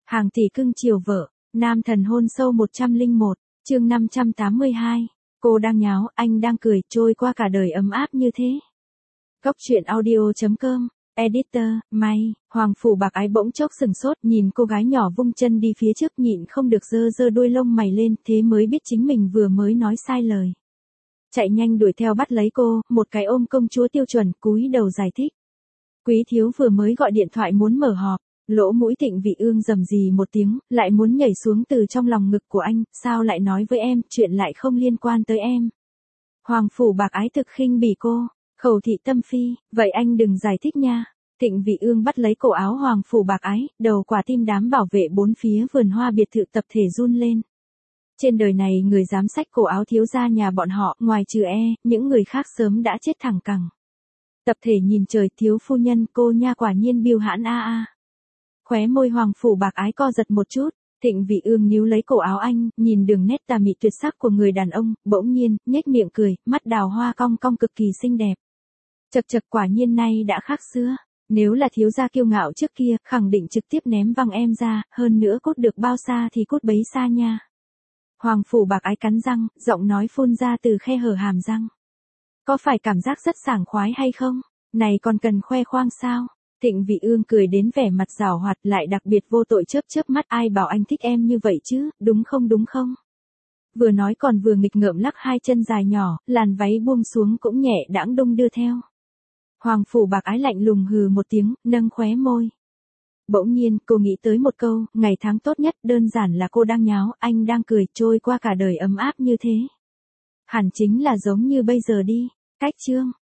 Hàng tỷ cưng chiều vợ, nam thần hôn sâu 101, chương 582. Cô đang nháo, anh đang cười, trôi qua cả đời ấm áp như thế. Góc truyện audio.com, editor, May, Hoàng Phủ Bạc Ái bỗng chốc sừng sốt nhìn cô gái nhỏ vung chân đi phía trước nhịn không được giơ giơ đuôi lông mày lên, thế mới biết chính mình vừa mới nói sai lời. Chạy nhanh đuổi theo bắt lấy cô, một cái ôm công chúa tiêu chuẩn, cúi đầu giải thích. Quý thiếu vừa mới gọi điện thoại muốn mở họp. Lỗ mũi Thịnh Vị Ương rầm rì một tiếng, lại muốn nhảy xuống từ trong lòng ngực của anh, sao lại nói với em, chuyện lại không liên quan tới em. Hoàng Phủ Bạc Ái thực khinh bỉ cô, khẩu thị tâm phi, vậy anh đừng giải thích nha. Thịnh Vị Ương bắt lấy cổ áo Hoàng Phủ Bạc Ái, đầu quả tim đám bảo vệ bốn phía vườn hoa biệt thự tập thể run lên. Trên đời này người dám xách cổ áo thiếu gia nhà bọn họ, ngoài trừ những người khác sớm đã chết thẳng cẳng. Tập thể nhìn trời, thiếu phu nhân, cô nha quả nhiên biêu hãn a. Khóe môi Hoàng Phủ Bạc Ái co giật một chút, Thịnh Vị Ương níu lấy cổ áo anh, nhìn đường nét tà mị tuyệt sắc của người đàn ông, bỗng nhiên, nhếch miệng cười, mắt đào hoa cong cong cực kỳ xinh đẹp. Chật chật, quả nhiên nay đã khác xưa, nếu là thiếu gia kiêu ngạo trước kia, khẳng định trực tiếp ném văng em ra, hơn nữa cút được bao xa thì cút bấy xa nha. Hoàng Phủ Bạc Ái cắn răng, giọng nói phun ra từ khe hở hàm răng. Có phải cảm giác rất sảng khoái hay không? Này còn cần khoe khoang sao? Thịnh Vị Ương cười đến vẻ mặt giảo hoạt, lại đặc biệt vô tội chớp mắt, ai bảo anh thích em như vậy chứ, đúng không? Vừa nói còn vừa nghịch ngợm lắc hai chân dài nhỏ, làn váy buông xuống cũng nhẹ đãng đung đưa theo. Hoàng Phủ Bạc Ái lạnh lùng hừ một tiếng, nâng khóe môi. Bỗng nhiên, cô nghĩ tới một câu, ngày tháng tốt nhất, đơn giản là cô đang nháo, anh đang cười, trôi qua cả đời ấm áp như thế. Hẳn chính là giống như bây giờ đi. Cách chương